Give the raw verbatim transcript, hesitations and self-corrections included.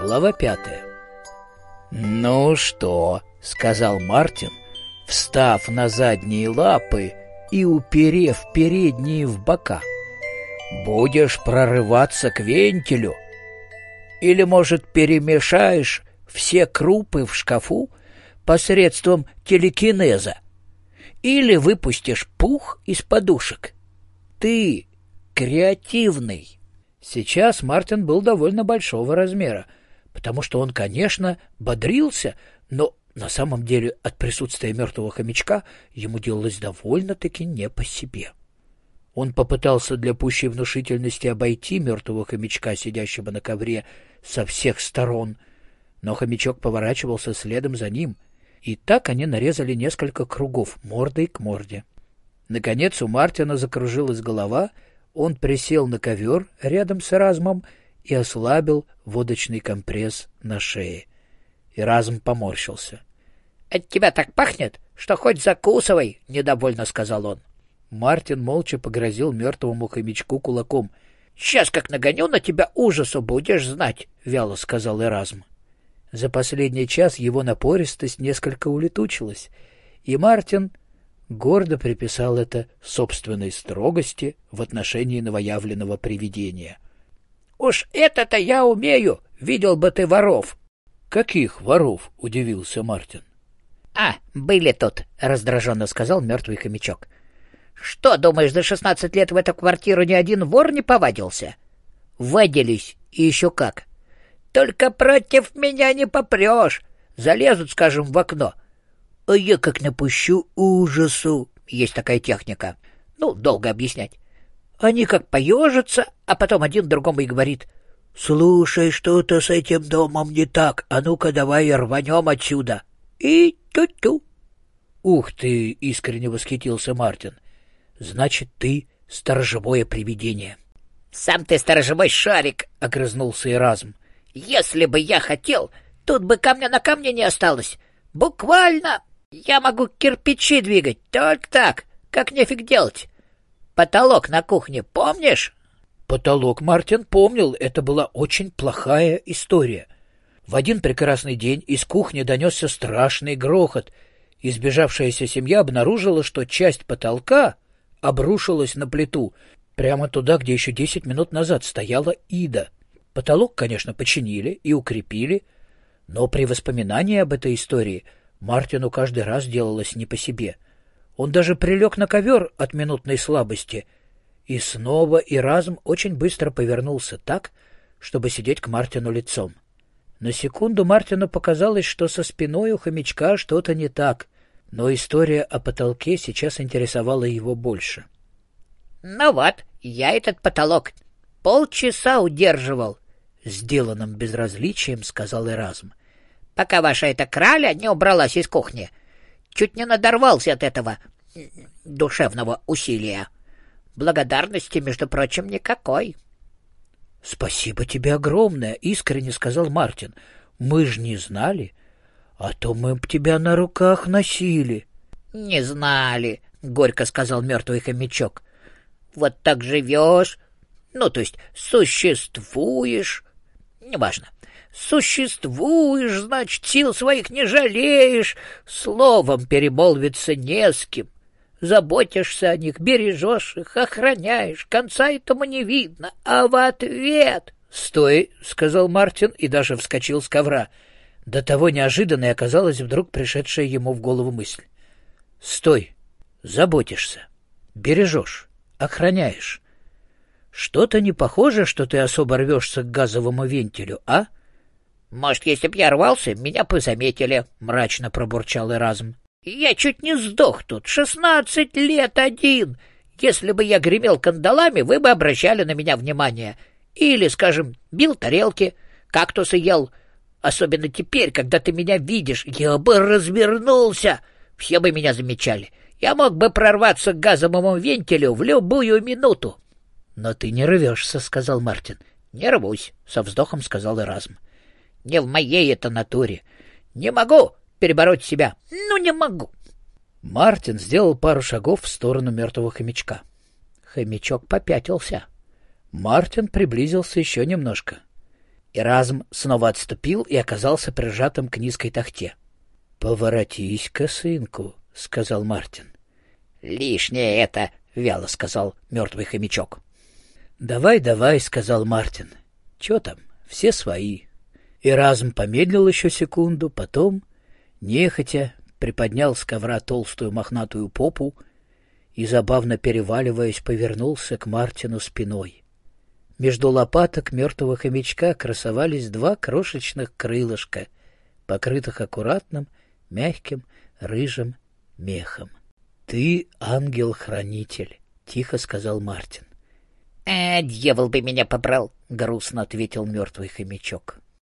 Глава пятая. «Ну что?» — сказал Мартин, встав на задние лапы и уперев передние в бока. «Будешь прорываться к вентилю? Или, может, перемешаешь все крупы в шкафу посредством телекинеза? Или выпустишь пух из подушек? Ты креативный». Сейчас Мартин был довольно большого размера, потому что он, конечно, бодрился, но на самом деле от присутствия мертвого хомячка ему делалось довольно-таки не по себе. Он попытался для пущей внушительности обойти мертвого хомячка, сидящего на ковре, со всех сторон, но хомячок поворачивался следом за ним, и так они нарезали несколько кругов мордой к морде. Наконец у Мартина закружилась голова, он присел на ковер рядом с Эразмом и ослабил водочный компресс на шее. Эразм поморщился. — От тебя так пахнет, что хоть закусывай, — недовольно сказал он. Мартин молча погрозил мертвому хомячку кулаком. — Сейчас как нагоню на тебя ужасу, будешь знать, — вяло сказал Эразм. За последний час его напористость несколько улетучилась, и Мартин гордо приписал это собственной строгости в отношении новоявленного привидения. — Уж это-то я умею! Видел бы ты воров! — Каких воров? — удивился Мартин. — А, были тут, — раздраженно сказал мертвый хомячок. — Что, думаешь, за шестнадцать лет в эту квартиру ни один вор не повадился? Вадились, и еще как. Только против меня не попрешь. Залезут, скажем, в окно. А я как напущу ужасу. Есть такая техника. Ну, долго объяснять. Они как поежатся, а потом один другому и говорит: «Слушай, что-то с этим домом не так, а ну-ка давай рванем отсюда». И тю-тю. «Ух ты!» — искренне восхитился Мартин. «Значит, ты сторожевое привидение». «Сам ты сторожевой шарик!» — огрызнулся Эразм. «Если бы я хотел, тут бы камня на камне не осталось. Буквально я могу кирпичи двигать, только так, как нефиг делать. Потолок на кухне помнишь?» Потолок Мартин помнил, это была очень плохая история. В один прекрасный день из кухни донесся страшный грохот, и сбежавшаяся семья обнаружила, что часть потолка обрушилась на плиту, прямо туда, где еще десять минут назад стояла Ида. Потолок, конечно, починили и укрепили, но при воспоминании об этой истории Мартину каждый раз делалось не по себе. Он даже прилег на ковер от минутной слабости, и снова Эразм очень быстро повернулся так, чтобы сидеть к Мартину лицом. На секунду Мартину показалось, что со спиной у хомячка что-то не так, но история о потолке сейчас интересовала его больше. — Ну вот, я этот потолок полчаса удерживал, — сделанным безразличием сказал Эразм, — пока ваша эта краля не убралась из кухни. Чуть не надорвался от этого душевного усилия. Благодарности, между прочим, никакой. — Спасибо тебе огромное, — искренне сказал Мартин. — Мы ж не знали, а то мы б тебя на руках носили. — Не знали, — горько сказал мертвый хомячок. — Вот так живешь, ну, то есть существуешь, неважно. Существуешь, значит, сил своих не жалеешь, словом перемолвиться не с кем. Заботишься о них, бережешь их, охраняешь, конца этому не видно, а в ответ... — Стой, — сказал Мартин и даже вскочил с ковра. До того неожиданной оказалась вдруг пришедшая ему в голову мысль. — Стой, заботишься, бережешь, охраняешь. Что-то не похоже, что ты особо рвешься к газовому вентилю, а? — Может, если б я рвался, меня бы заметили, — мрачно пробурчал Эразм. — Я чуть не сдох тут, шестнадцать лет один. Если бы я гремел кандалами, вы бы обращали на меня внимание. Или, скажем, бил тарелки, кактусы ел. Особенно теперь, когда ты меня видишь, я бы развернулся. Все бы меня замечали. Я мог бы прорваться к газовому вентилю в любую минуту. — Но ты не рвешься, — сказал Мартин. — Не рвусь, — со вздохом сказал Эразм. — Не в моей это натуре. Не могу перебороть себя. Ну, не могу. Мартин сделал пару шагов в сторону мертвого хомячка. Хомячок попятился. Мартин приблизился еще немножко. Эразм снова отступил и оказался прижатым к низкой тахте. — Поворотись-ка, сынку, — сказал Мартин. — Лишнее это, — вяло сказал мертвый хомячок. — Давай, давай, — сказал Мартин. — Чё там, все свои. Эразм помедлил еще секунду, потом, нехотя, приподнял с ковра толстую мохнатую попу и, забавно переваливаясь, повернулся к Мартину спиной. Между лопаток мертвого хомячка красовались два крошечных крылышка, покрытых аккуратным, мягким, рыжим мехом. — Ты ангел-хранитель, — тихо сказал Мартин. — А, дьявол бы меня побрал, — грустно ответил мертвый хомячок.